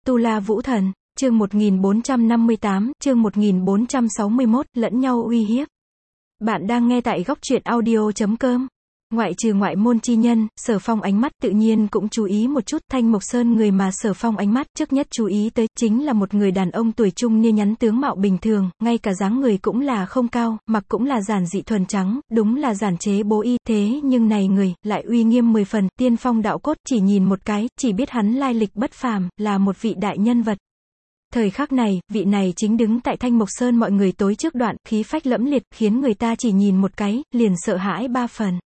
Tu La Vũ Thần, chương 1458, chương 1461, lẫn nhau uy hiếp. Bạn đang nghe tại góc truyện audio.com. Ngoại trừ ngoại môn chi nhân, Sở Phong ánh mắt tự nhiên cũng chú ý một chút. Thanh Mộc Sơn người mà Sở Phong ánh mắt trước nhất chú ý tới, chính là một người đàn ông tuổi trung niên nhắn tướng mạo bình thường, ngay cả dáng người cũng là không cao, mặc cũng là giản dị thuần trắng, đúng là giản chế bố y, thế nhưng này người, lại uy nghiêm 10 phần, tiên phong đạo cốt, chỉ nhìn một cái, chỉ biết hắn lai lịch bất phàm, là một vị đại nhân vật. Thời khắc này, vị này chính đứng tại Thanh Mộc Sơn mọi người tối trước đoạn, khí phách lẫm liệt, khiến người ta chỉ nhìn một cái, liền sợ hãi 3 phần.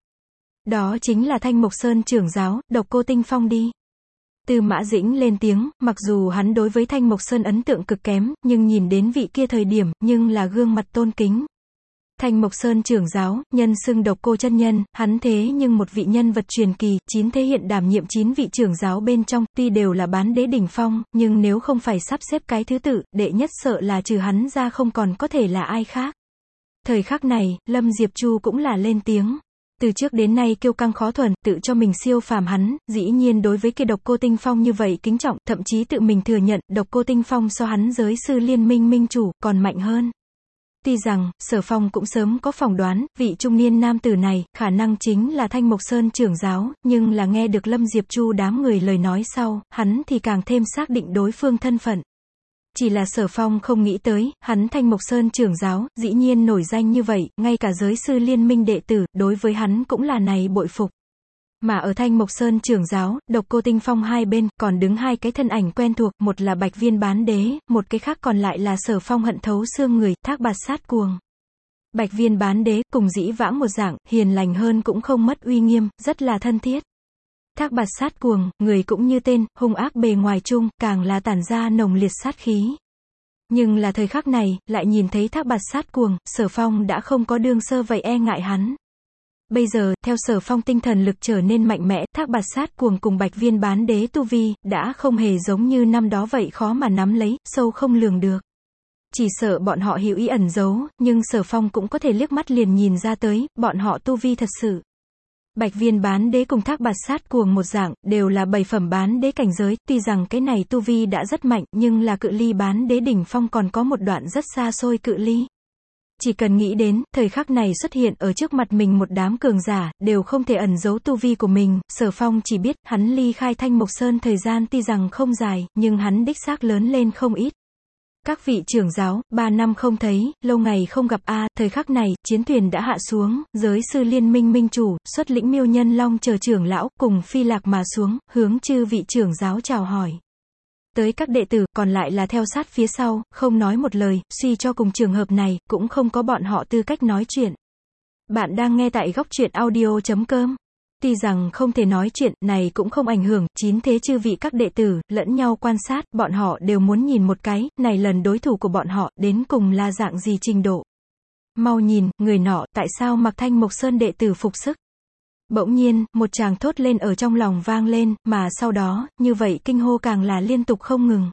Đó chính là Thanh Mộc Sơn trưởng giáo, Độc Cô Tinh Phong đi. Tư Mã Dĩnh lên tiếng, mặc dù hắn đối với Thanh Mộc Sơn ấn tượng cực kém, nhưng nhìn đến vị kia thời điểm, nhưng là gương mặt tôn kính. Thanh Mộc Sơn trưởng giáo, nhân xưng Độc Cô chân nhân, hắn thế nhưng một vị nhân vật truyền kỳ, 9 thế hiện đảm nhiệm 9 vị trưởng giáo bên trong, tuy đều là bán đế đỉnh phong, nhưng nếu không phải sắp xếp cái thứ tự, đệ nhất sợ là trừ hắn ra không còn có thể là ai khác. Thời khắc này, Lâm Diệp Chu cũng là lên tiếng. Từ trước đến nay kiêu căng khó thuần, tự cho mình siêu phàm hắn, dĩ nhiên đối với kia Độc Cô Tinh Phong như vậy kính trọng, thậm chí tự mình thừa nhận, Độc Cô Tinh Phong so hắn giới sư liên minh minh chủ, còn mạnh hơn. Tuy rằng, Sở Phong cũng sớm có phỏng đoán, vị trung niên nam tử này, khả năng chính là Thanh Mộc Sơn trưởng giáo, nhưng là nghe được Lâm Diệp Chu đám người lời nói sau, hắn thì càng thêm xác định đối phương thân phận. Chỉ là Sở Phong không nghĩ tới, hắn Thanh Mộc Sơn trưởng giáo, dĩ nhiên nổi danh như vậy, ngay cả giới sư liên minh đệ tử, đối với hắn cũng là này bội phục. Mà ở Thanh Mộc Sơn trưởng giáo, Độc Cô Tinh Phong hai bên, còn đứng hai cái thân ảnh quen thuộc, một là Bạch Viên bán đế, một cái khác còn lại là Sở Phong hận thấu xương người, Thác Bạt Sát Cuồng. Bạch Viên bán đế, cùng dĩ vãng một dạng, hiền lành hơn cũng không mất uy nghiêm, rất là thân thiết. Thác Bạt Sát Cuồng, người cũng như tên, hung ác bề ngoài chung, càng là tản ra nồng liệt sát khí. Nhưng là thời khắc này, lại nhìn thấy Thác Bạt Sát Cuồng, Sở Phong đã không có đương sơ vậy e ngại hắn. Bây giờ, theo Sở Phong tinh thần lực trở nên mạnh mẽ, Thác Bạt Sát Cuồng cùng Bạch Viên bán đế tu vi, đã không hề giống như năm đó vậy khó mà nắm lấy, sâu không lường được. Chỉ sợ bọn họ hữu ý ẩn giấu, nhưng Sở Phong cũng có thể liếc mắt liền nhìn ra tới, bọn họ tu vi thật sự. Bạch Viên bán đế cùng Thác Bạt Sát Cuồng một dạng, đều là 7 phẩm bán đế cảnh giới, tuy rằng cái này tu vi đã rất mạnh, nhưng là cự ly bán đế đỉnh phong còn có một đoạn rất xa xôi cự ly. Chỉ cần nghĩ đến, thời khắc này xuất hiện ở trước mặt mình một đám cường giả, đều không thể ẩn giấu tu vi của mình, Sở Phong chỉ biết, hắn ly khai Thanh Mộc Sơn thời gian tuy rằng không dài, nhưng hắn đích xác lớn lên không ít. Các vị trưởng giáo, 3 năm không thấy, lâu ngày không gặp thời khắc này, chiến thuyền đã hạ xuống, giới sư liên minh minh chủ, xuất lĩnh Miêu Nhân Long chờ trưởng lão, cùng phi lạc mà xuống, hướng chư vị trưởng giáo chào hỏi. Tới các đệ tử, còn lại là theo sát phía sau, không nói một lời, suy cho cùng trường hợp này, cũng không có bọn họ tư cách nói chuyện. Bạn đang nghe tại góc truyện audio.com. Tuy rằng không thể nói chuyện, này cũng không ảnh hưởng, 9 thế chư vị các đệ tử, lẫn nhau quan sát, bọn họ đều muốn nhìn một cái, này lần đối thủ của bọn họ, đến cùng là dạng gì trình độ. Mau nhìn, người nọ, tại sao mặc Thanh Mộc Sơn đệ tử phục sức? Bỗng nhiên, một tràng thốt lên ở trong lòng vang lên, mà sau đó, như vậy kinh hô càng là liên tục không ngừng.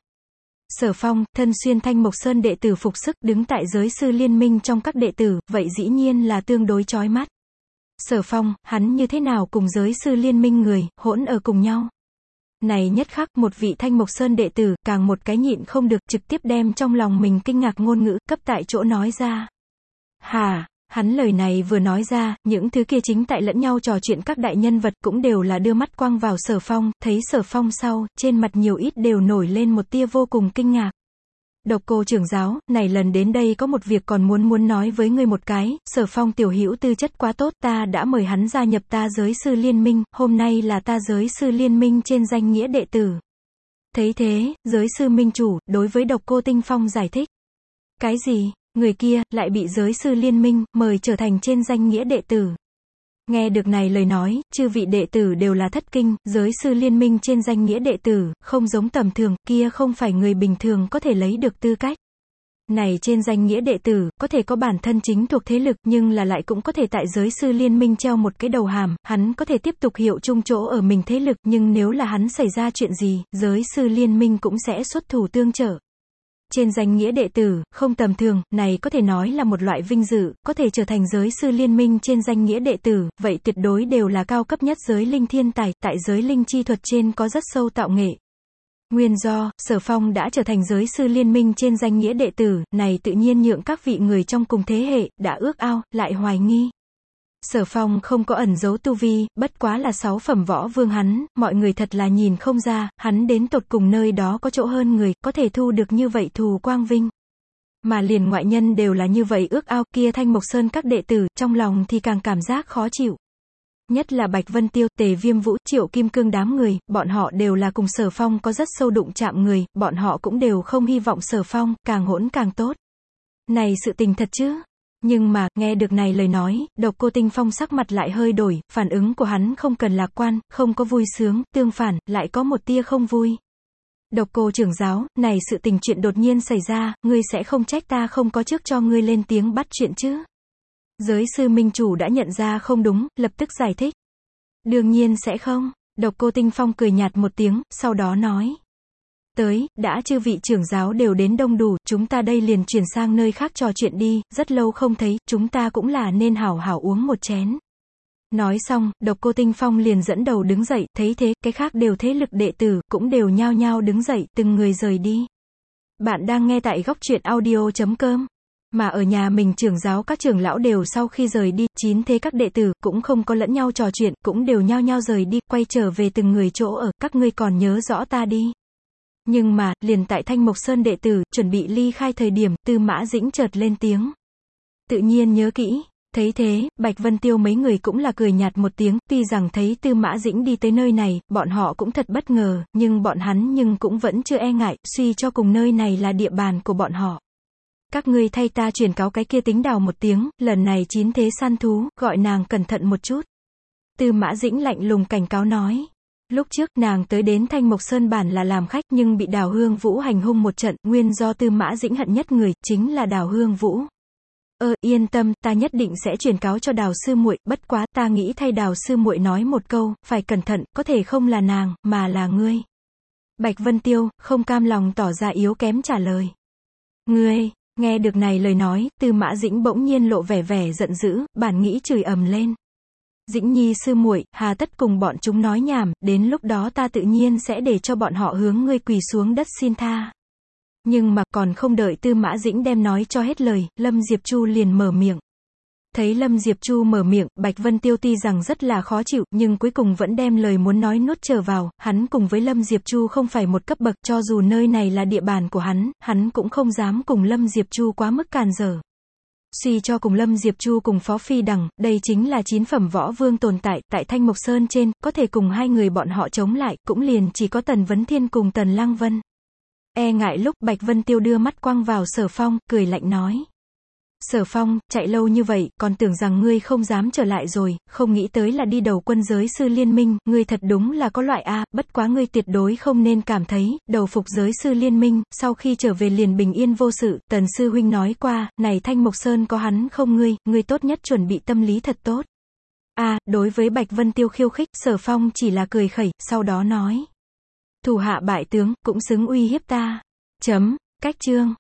Sở Phong, thân xuyên Thanh Mộc Sơn đệ tử phục sức, đứng tại giới sư liên minh trong các đệ tử, vậy dĩ nhiên là tương đối chói mắt. Sở Phong, hắn như thế nào cùng giới sư liên minh người, hỗn ở cùng nhau. Này nhất khắc, một vị Thanh Mộc Sơn đệ tử, càng một cái nhịn không được, trực tiếp đem trong lòng mình kinh ngạc ngôn ngữ, cấp tại chỗ nói ra. Hà, hắn lời này vừa nói ra, những thứ kia chính tại lẫn nhau trò chuyện các đại nhân vật cũng đều là đưa mắt quang vào Sở Phong, thấy Sở Phong sau, trên mặt nhiều ít đều nổi lên một tia vô cùng kinh ngạc. Độc Cô trưởng giáo, này lần đến đây có một việc còn muốn nói với ngươi một cái, Sở Phong tiểu hữu tư chất quá tốt, ta đã mời hắn gia nhập ta giới sư liên minh, hôm nay là ta giới sư liên minh trên danh nghĩa đệ tử. Thấy thế, giới sư minh chủ, đối với Độc Cô Tinh Phong giải thích. Cái gì, người kia, lại bị giới sư liên minh, mời trở thành trên danh nghĩa đệ tử. Nghe được này lời nói, chư vị đệ tử đều là thất kinh, giới sư liên minh trên danh nghĩa đệ tử, không giống tầm thường, kia không phải người bình thường có thể lấy được tư cách. Này trên danh nghĩa đệ tử, có thể có bản thân chính thuộc thế lực, nhưng là lại cũng có thể tại giới sư liên minh treo một cái đầu hàm, hắn có thể tiếp tục hiệu chung chỗ ở mình thế lực, nhưng nếu là hắn xảy ra chuyện gì, giới sư liên minh cũng sẽ xuất thủ tương trợ. Trên danh nghĩa đệ tử, không tầm thường, này có thể nói là một loại vinh dự, có thể trở thành giới sư liên minh trên danh nghĩa đệ tử, vậy tuyệt đối đều là cao cấp nhất giới linh thiên tài, tại giới linh chi thuật trên có rất sâu tạo nghệ. Nguyên do, Sở Phong đã trở thành giới sư liên minh trên danh nghĩa đệ tử, này tự nhiên nhượng các vị người trong cùng thế hệ, đã ước ao, lại hoài nghi. Sở Phong không có ẩn giấu tu vi, bất quá là 6 phẩm võ vương hắn, mọi người thật là nhìn không ra, hắn đến tột cùng nơi đó có chỗ hơn người, có thể thu được như vậy thù quang vinh. Mà liền ngoại nhân đều là như vậy ước ao, kia Thanh Mộc Sơn các đệ tử, trong lòng thì càng cảm giác khó chịu. Nhất là Bạch Vân Tiêu, Tề Viêm Vũ, Triệu Kim Cương đám người, bọn họ đều là cùng Sở Phong có rất sâu đụng chạm người, bọn họ cũng đều không hy vọng Sở Phong, càng hỗn càng tốt. Này sự tình thật chứ? Nhưng mà, nghe được này lời nói, Độc Cô Tinh Phong sắc mặt lại hơi đổi, phản ứng của hắn không cần lạc quan, không có vui sướng, tương phản, lại có một tia không vui. Độc Cô trưởng giáo, này sự tình chuyện đột nhiên xảy ra, ngươi sẽ không trách ta không có trước cho ngươi lên tiếng bắt chuyện chứ? Giới sư minh chủ đã nhận ra không đúng, lập tức giải thích. Đương nhiên sẽ không. Độc Cô Tinh Phong cười nhạt một tiếng, sau đó nói. Đã chư vị trưởng giáo đều đến đông đủ, chúng ta đây liền chuyển sang nơi khác trò chuyện đi, rất lâu không thấy, chúng ta cũng là nên hảo hảo uống một chén. Nói xong, Độc Cô Tinh Phong liền dẫn đầu đứng dậy, thấy thế, cái khác đều thế lực đệ tử, cũng đều nhao nhao đứng dậy, từng người rời đi. Bạn đang nghe tại Góc Truyện Audio.com. Mà ở nhà mình trưởng giáo các trưởng lão đều sau khi rời đi, 9 thế các đệ tử, cũng không có lẫn nhau trò chuyện, cũng đều nhao nhao rời đi, quay trở về từng người chỗ ở, các ngươi còn nhớ rõ ta đi. Nhưng mà, liền tại Thanh Mộc Sơn đệ tử, chuẩn bị ly khai thời điểm, Tư Mã Dĩnh chợt lên tiếng. Tự nhiên nhớ kỹ. Thấy thế, Bạch Vân Tiêu mấy người cũng là cười nhạt một tiếng, tuy rằng thấy Tư Mã Dĩnh đi tới nơi này, bọn họ cũng thật bất ngờ, nhưng bọn hắn cũng vẫn chưa e ngại, suy cho cùng nơi này là địa bàn của bọn họ. Các ngươi thay ta truyền cáo cái kia Tính Đào một tiếng, lần này 9 thế săn thú, gọi nàng cẩn thận một chút. Tư Mã Dĩnh lạnh lùng cảnh cáo nói. Lúc trước, nàng tới đến Thanh Mộc Sơn bản là làm khách nhưng bị Đào Hương Vũ hành hung một trận, nguyên do Tư Mã Dĩnh hận nhất người, chính là Đào Hương Vũ. Yên tâm, ta nhất định sẽ truyền cáo cho Đào sư muội, bất quá, ta nghĩ thay Đào sư muội nói một câu, phải cẩn thận, có thể không là nàng, mà là ngươi. Bạch Vân Tiêu, không cam lòng tỏ ra yếu kém trả lời. Ngươi, nghe được này lời nói, Tư Mã Dĩnh bỗng nhiên lộ vẻ giận dữ, bản nghĩ chửi ầm lên. Dĩnh Nhi sư muội, hà tất cùng bọn chúng nói nhảm, đến lúc đó ta tự nhiên sẽ để cho bọn họ hướng ngươi quỳ xuống đất xin tha. Nhưng mà còn không đợi Tư Mã Dĩnh đem nói cho hết lời, Lâm Diệp Chu liền mở miệng. Thấy Lâm Diệp Chu mở miệng, Bạch Vân Tiêu tuy rằng rất là khó chịu, nhưng cuối cùng vẫn đem lời muốn nói nuốt trở vào, hắn cùng với Lâm Diệp Chu không phải một cấp bậc, cho dù nơi này là địa bàn của hắn cũng không dám cùng Lâm Diệp Chu quá mức càn rỡ. Suy cho cùng Lâm Diệp Chu cùng Phó Phi Đằng, đây chính là 9 phẩm võ vương tồn tại, tại Thanh Mộc Sơn trên, có thể cùng hai người bọn họ chống lại, cũng liền chỉ có Tần Vấn Thiên cùng Tần Lăng Vân. E ngại lúc Bạch Vân Tiêu đưa mắt quăng vào Sở Phong, cười lạnh nói. Sở Phong, chạy lâu như vậy, còn tưởng rằng ngươi không dám trở lại rồi, không nghĩ tới là đi đầu quân giới sư liên minh, ngươi thật đúng là có loại A, bất quá ngươi tuyệt đối không nên cảm thấy, đầu phục giới sư liên minh, sau khi trở về liền bình yên vô sự, Tần sư huynh nói qua, này Thanh Mộc Sơn có hắn không ngươi tốt nhất chuẩn bị tâm lý thật tốt. Đối với Bạch Vân Tiêu khiêu khích, Sở Phong chỉ là cười khẩy, sau đó nói. Thủ hạ bại tướng, cũng xứng uy hiếp ta. Cách chương.